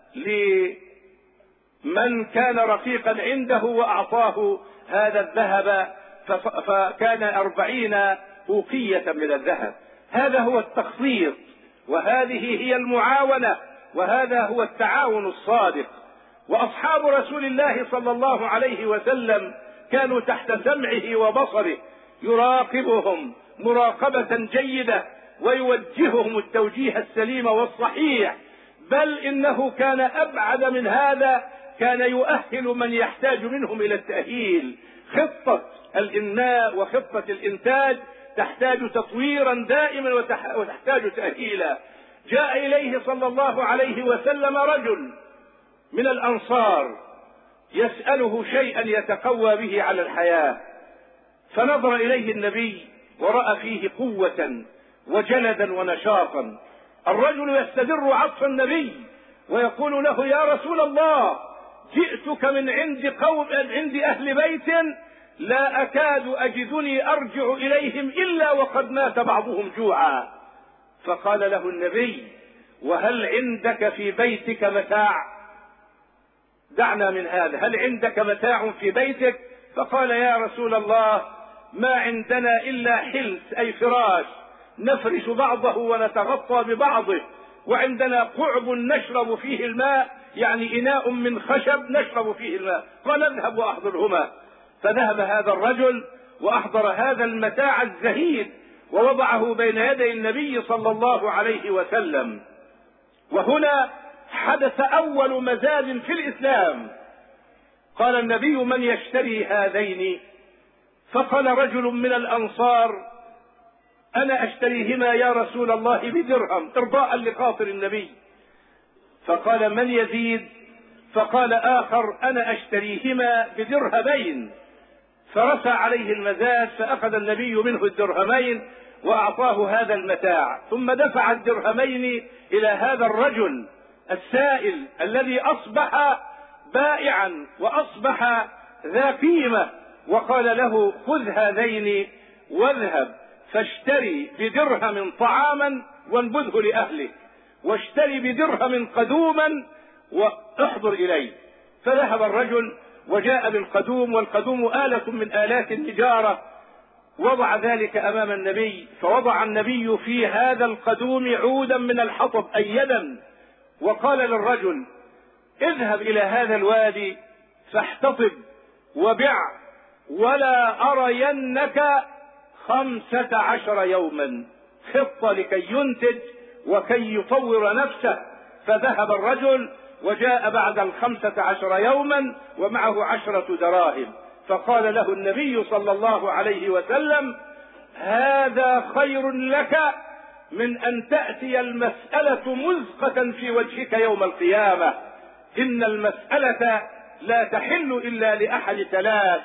لمن كان رقيقا عنده وأعطاه هذا الذهب، فكان 40 أوقية من الذهب. هذا هو التخطيط، وهذه هي المعاونة، وهذا هو التعاون الصادق. وأصحاب رسول الله صلى الله عليه وسلم كانوا تحت سمعه وبصره، يراقبهم مراقبة جيدة ويوجههم التوجيه السليم والصحيح، بل إنه كان أبعد من هذا، كان يؤهل من يحتاج منهم إلى التأهيل. خطة الإنماء وخطة الإنتاج تحتاج تطويرا دائما وتحتاج تأهيلا. جاء إليه صلى الله عليه وسلم رجل من الأنصار يسأله شيئا يتقوى به على الحياة، فنظر إليه النبي ورأى فيه قوة وجلدا ونشاطا. الرجل يستدر عطف النبي ويقول له: يا رسول الله، جئتك من عند أهل بيت لا أكاد أجدني أرجع إليهم إلا وقد مات بعضهم جوعا. فقال له النبي: وهل عندك في بيتك متاع؟ دعنا من هذا، هل عندك متاع في بيتك؟ فقال: يا رسول الله، ما عندنا إلا حلس أي فراش نفرش بعضه ونتغطى ببعضه، وعندنا قعب نشرب فيه الماء، يعني إناء من خشب نشرب فيه الماء. قال: اذهب وأحضرهما. فذهب هذا الرجل وأحضر هذا المتاع الزهيد ووضعه بين يدي النبي صلى الله عليه وسلم. وهنا حدث أول مزاد في الإسلام. قال النبي: من يشتري هذين؟ فقال رجل من الأنصار: أنا أشتريهما يا رسول الله بدرهم، إرضاء لخاطر النبي. فقال: من يزيد؟ فقال آخر: أنا أشتريهما بدرهمين. فرسى عليه المزاد، فأخذ النبي منه الدرهمين وأعطاه هذا المتاع، ثم دفع الدرهمين إلى هذا الرجل السائل الذي أصبح بائعا وأصبح ذا قيمة، وقال له: خذ هذين واذهب فاشتري بدرهم طعاما وانبذه لأهلك، واشتري بدرهم قدوما واحضر إليه. فذهب الرجل وجاء بالقدوم، والقدوم آلة من آلات النجارة، وضع ذلك أمام النبي، فوضع النبي في هذا القدوم عودا من الحطب أي يدا، وقال للرجل: اذهب إلى هذا الوادي فاحتطب وبع، ولا أرينك 15 يوما، خطة لكي ينتج وكي يطور نفسه. فذهب الرجل وجاء بعد 15 يوما ومعه 10 دراهم، فقال له النبي صلى الله عليه وسلم: هذا خير لك من أن تأتي المسألة مزقة في وجهك يوم القيامة. إن المسألة لا تحل إلا لأحد ثلاث: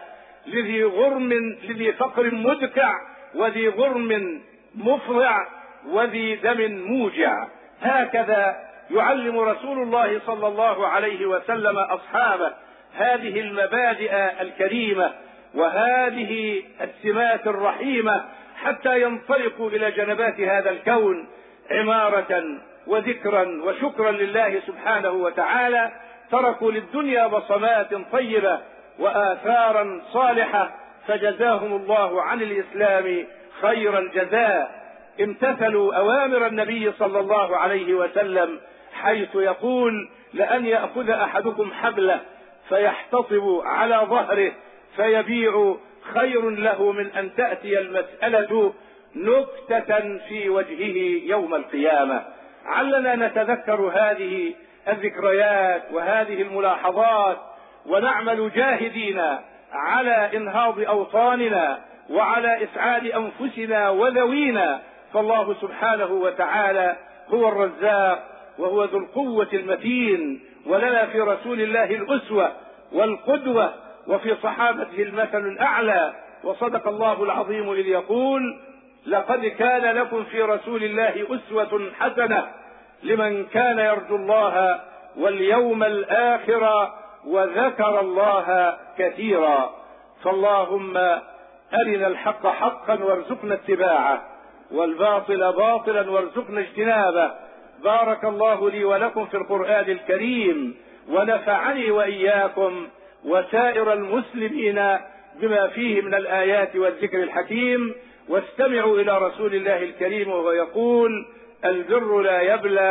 لذي فقر مدكع، وذي غرم مفضع، وذي دم موجع. هكذا يعلم رسول الله صلى الله عليه وسلم أصحابه هذه المبادئ الكريمة وهذه السمات الرحيمة، حتى ينطلقوا إلى جنبات هذا الكون عمارة وذكرا وشكرا لله سبحانه وتعالى. تركوا للدنيا بصمات طيبة وآثارا صالحة، فجزاهم الله عن الإسلام خير الجزاء. امتثلوا أوامر النبي صلى الله عليه وسلم، حيث يقول: لأن يأخذ أحدكم حبله فيحتطب على ظهره فيبيع خير له من أن تأتي المسألة نكتة في وجهه يوم القيامة. علنا نتذكر هذه الذكريات وهذه الملاحظات، ونعمل جاهدين على إنهاض أوطاننا وعلى إسعاد أنفسنا وذوينا، فالله سبحانه وتعالى هو الرزاق وهو ذو القوة المتين، ولنا في رسول الله الأسوة والقدوة، وفي صحابته المثل الأعلى. وصدق الله العظيم إذ يقول: لقد كان لكم في رسول الله أسوة حسنة لمن كان يرجو الله واليوم الآخر وذكر الله كثيرا. فاللهم أرنا الحق حقا وارزقنا اتباعه، والباطل باطلا وارزقنا اجتنابه. بارك الله لي ولكم في القرآن الكريم، ونفعني وإياكم وسائر المسلمين بما فيه من الآيات والذكر الحكيم. واستمعوا إلى رسول الله الكريم وهو يقول: البر لا يبلى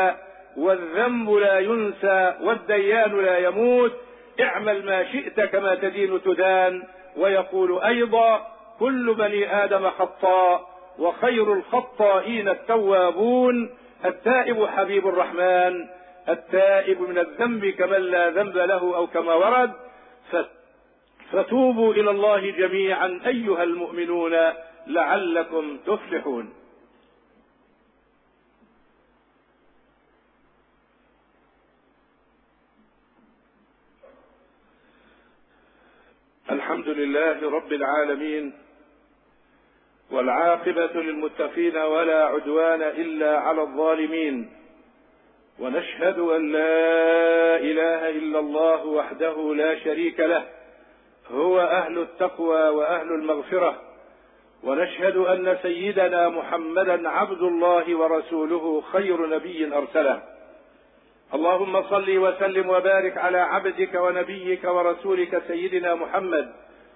والذنب لا ينسى والديان لا يموت. اعمل ما شئت كما تدين تدان. ويقول أيضا كل بني آدم خطاء وخير الخطائين التوابون. التائب حبيب الرحمن، التائب من الذنب كمن لا ذنب له أو كما ورد. فتوبوا إلى الله جميعا أيها المؤمنون لعلكم تفلحون. الحمد لله رب العالمين، والعاقبة للمتقين ولا عدوان إلا على الظالمين. ونشهد أن لا إله إلا الله وحده لا شريك له، هو أهل التقوى وأهل المغفرة. ونشهد أن سيدنا محمدا عبد الله ورسوله خير نبي أرسله. اللهم صل وسلم وبارك على عبدك ونبيك ورسولك سيدنا محمد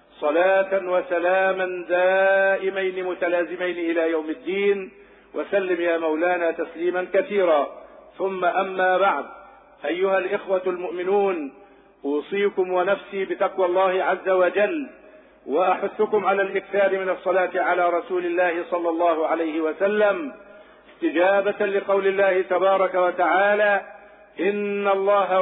صلاة وسلاما دائمين متلازمين إلى يوم الدين. وسلم يا مولانا تسليما كثيرا. ثم أما بعد، أيها الإخوة المؤمنون، أوصيكم ونفسي بتقوى الله عز وجل، وأحثكم على الإكثار من الصلاة على رسول الله صلى الله عليه وسلم، استجابة لقول الله تبارك وتعالى: إن الله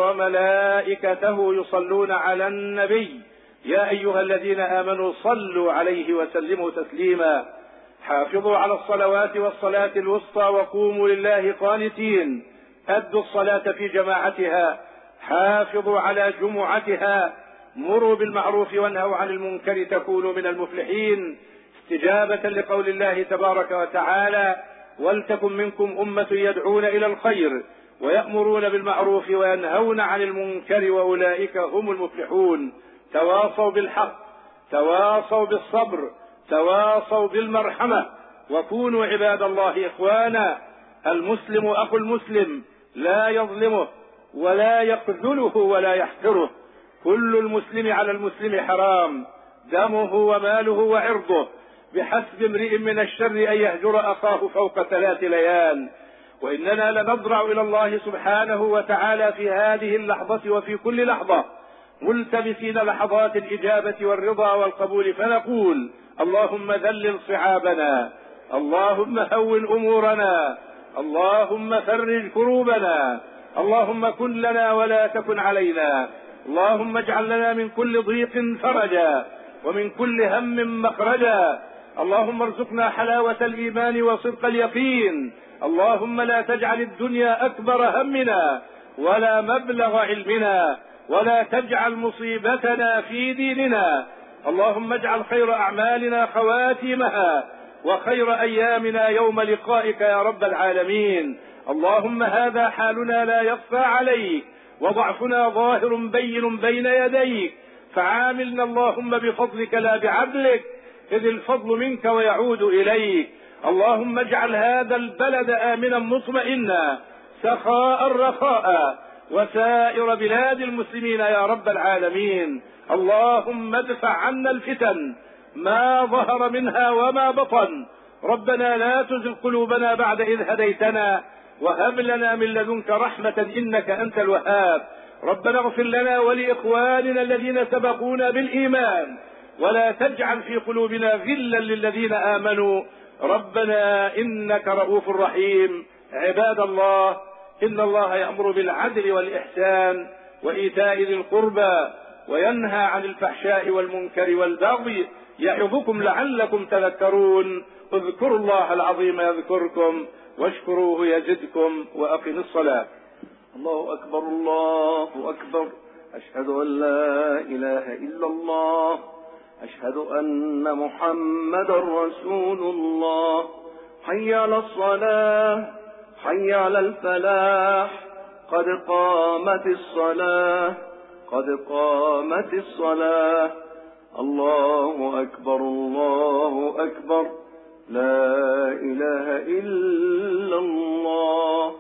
وملائكته يصلون على النبي يا أيها الذين آمنوا صلوا عليه وسلموا تسليما. حافظوا على الصلوات والصلاة الوسطى وقوموا لله قانتين. أدوا الصلاة في جماعتها. حافظوا على جمعتها. مروا بالمعروف وانهوا عن المنكر تكونوا من المفلحين. استجابة لقول الله تبارك وتعالى: ولتكن منكم أمة يدعون إلى الخير ويأمرون بالمعروف وينهون عن المنكر وأولئك هم المفلحون. تواصوا بالحق، تواصوا بالصبر، تواصوا بالمرحمة، وكونوا عباد الله إخوانا. المسلم أخو المسلم، لا يظلمه ولا يخذله ولا يحقره. كل المسلم على المسلم حرام، دمه وماله وعرضه. بحسب امرئ من الشر أن يهجر أخاه فوق 3 ليال. وإننا لنضرع إلى الله سبحانه وتعالى في هذه اللحظة وفي كل لحظة ملتمسين لحظات الإجابة والرضا والقبول، فنقول: اللهم ذلل صعابنا، اللهم هون أمورنا، اللهم فرج كروبنا، اللهم كن لنا ولا تكن علينا، اللهم اجعل لنا من كل ضيق فرجا ومن كل هم مخرجا. اللهم ارزقنا حلاوة الإيمان وصدق اليقين. اللهم لا تجعل الدنيا أكبر همنا ولا مبلغ علمنا، ولا تجعل مصيبتنا في ديننا. اللهم اجعل خير أعمالنا خواتيمها وخير أيامنا يوم لقائك يا رب العالمين. اللهم هذا حالنا لا يخفى عليك، وضعفنا ظاهر بين بين يديك، فعاملنا اللهم بفضلك لا بعدلك، إذ الفضل منك ويعود إليك. اللهم اجعل هذا البلد آمنا مطمئنا سخاء رخاء، وسائر بلاد المسلمين يا رب العالمين. اللهم ادفع عنا الفتن ما ظهر منها وما بطن. ربنا لا تزغ قلوبنا بعد إذ هديتنا، وهب لنا من لدنك رحمة إنك أنت الوهاب. ربنا اغفر لنا ولإخواننا الذين سبقونا بالإيمان، ولا تجعل في قلوبنا غلا للذين آمنوا. ربنا إنك رؤوف رحيم. عباد الله، إن الله يأمر بالعدل والإحسان وإيتاء ذي القربى وينهى عن الفحشاء والمنكر والبغي، يعظكم لعلكم تذكرون. اذكروا الله العظيم يذكركم، واشكروه يزدكم، وأقم الصلاة. الله أكبر، الله أكبر. أشهد أن لا إله إلا الله، أشهد أن محمدا رسول الله. حي على الصلاة، حي على الفلاح، قد قامت الصلاة، قد قامت الصلاة. الله أكبر، الله أكبر، لا إله إلا الله.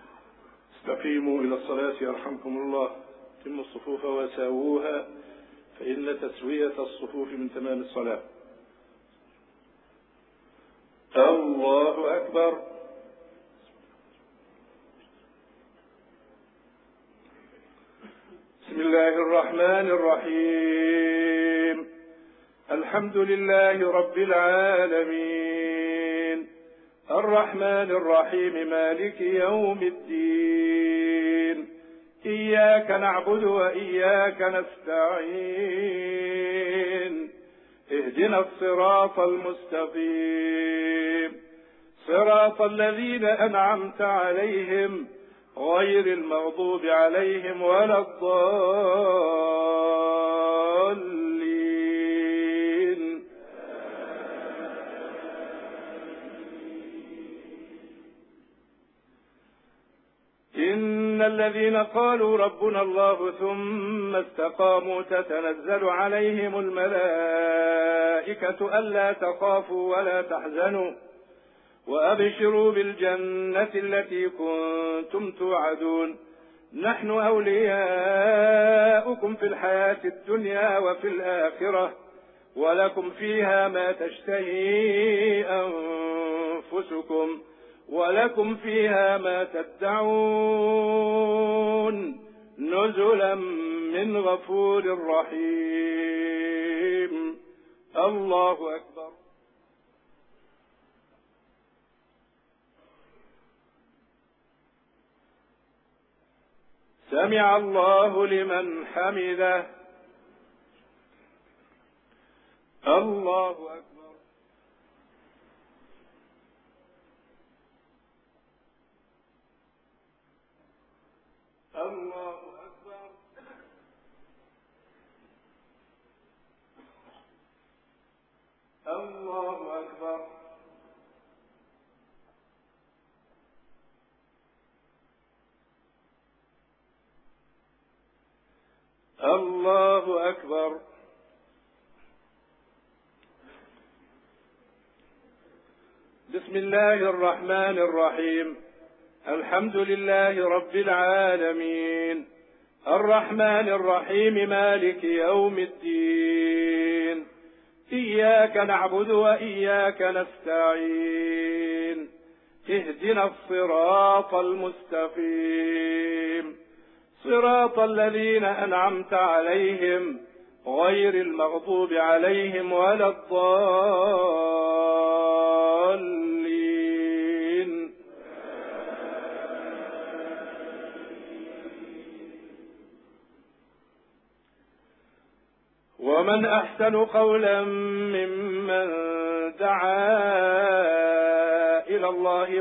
استقيموا إلى الصلاة يرحمكم الله. تموا الصفوف وساووها، فإن تسوية الصفوف من تمام الصلاة. الله أكبر. بسم الله الرحمن الرحيم. الحمد لله رب العالمين، الرحمن الرحيم، مالك يوم الدين، إياك نعبد وإياك نستعين، اهدنا الصراط المستقيم، صراط الذين أنعمت عليهم غير المغضوب عليهم ولا الضالين. إن الذين قالوا ربنا الله ثم استقاموا تتنزل عليهم الملائكة ألا تخافوا ولا تحزنوا وأبشروا بالجنة التي كنتم توعدون، نحن أولياؤكم في الحياة الدنيا وفي الآخرة، ولكم فيها ما تشتهي أنفسكم ولكم فيها ما تدعون، نزلا من غفور رحيم. الله أكبر. سمع الله لمن حمده. الله أكبر. الله أكبر. الله أكبر. الله أكبر. بسم الله الرحمن الرحيم. الحمد لله رب العالمين، الرحمن الرحيم، مالك يوم الدين، إياك نعبد وإياك نستعين، اهدنا الصراط المستقيم، صراط الذين أنعمت عليهم غير المغضوب عليهم ولا الضالين. ومن أحسن قولا ممن دعا إلى الله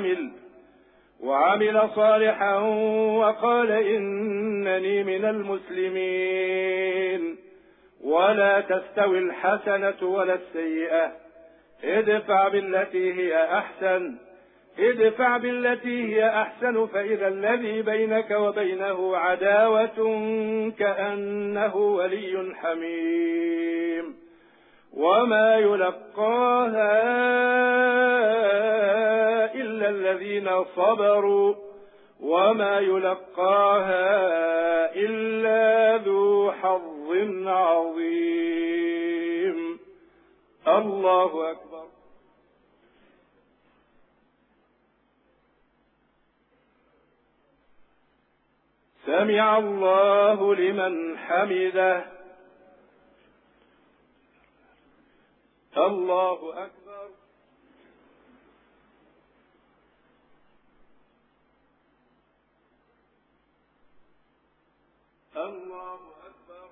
وعمل صالحا وقال إنني من المسلمين. ولا تستوي الحسنة ولا السيئة، ادفع بالتي هي أحسن فإذا الذي بينك وبينه عداوة كأنه ولي حميم. وما يلقاها إلا الذين صبروا وما يلقاها إلا ذو حظ عظيم. الله أكبر. سمع الله لمن حمده. الله أكبر. الله أكبر.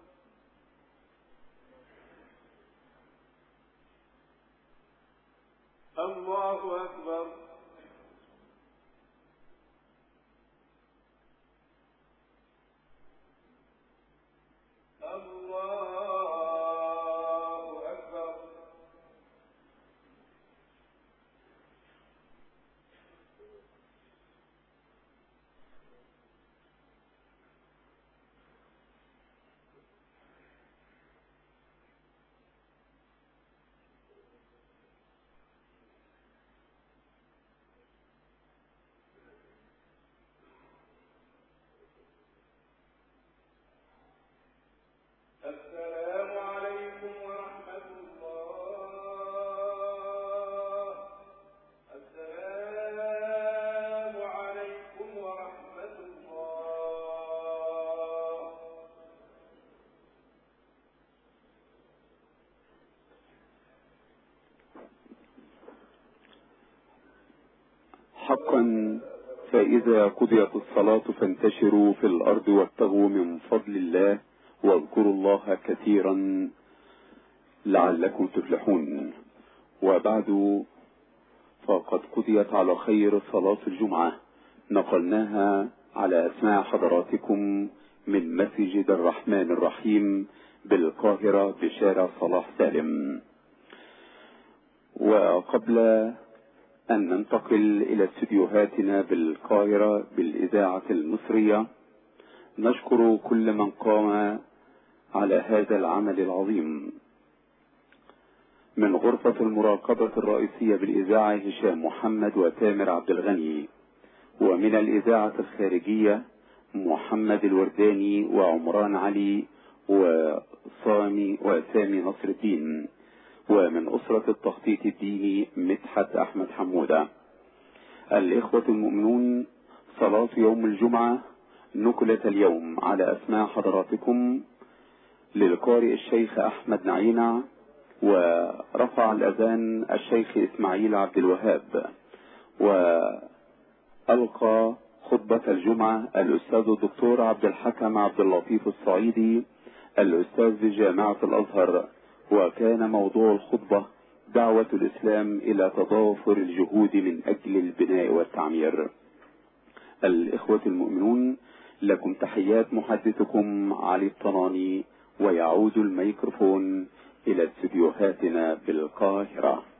الله أكبر. الله أكبر. حقا فإذا قضيت الصلاة فانتشروا في الأرض وابتغوا من فضل الله واذكروا الله كثيرا لعلكم تفلحون. وبعد، فقد قضيت على خير صلاة الجمعة نقلناها على أسماع حضراتكم من مسجد الرحمن الرحيم بالقاهرة بشارع صلاح سالم. وقبل أن ننتقل إلى استديوهاتنا بالقاهرة بالإذاعة المصرية، نشكر كل من قام على هذا العمل العظيم. من غرفة المراقبة الرئيسية بالإذاعة هشام محمد وتامر عبد الغني، ومن الإذاعة الخارجية محمد الورداني وعمران علي وسامي نصر الدين، ومن أسرة التخطيط الديني مدحت أحمد حمودة. الإخوة المؤمنون، صلاة يوم الجمعة نقلت اليوم على أسماع حضراتكم للقارئ الشيخ أحمد نعينع، ورفع الأذان الشيخ إسماعيل عبد الوهاب، وألقى خطبة الجمعة الأستاذ الدكتور عبد الحكم عبد اللطيف الصعيدي الأستاذ بجامعة الأزهر، وكان موضوع الخطبة دعوة الإسلام إلى تضافر الجهود من أجل البناء والتعمير. الإخوة المؤمنون، لكم تحيات محدثكم علي الطناني، ويعود الميكروفون إلى استديوهاتنا بالقاهرة.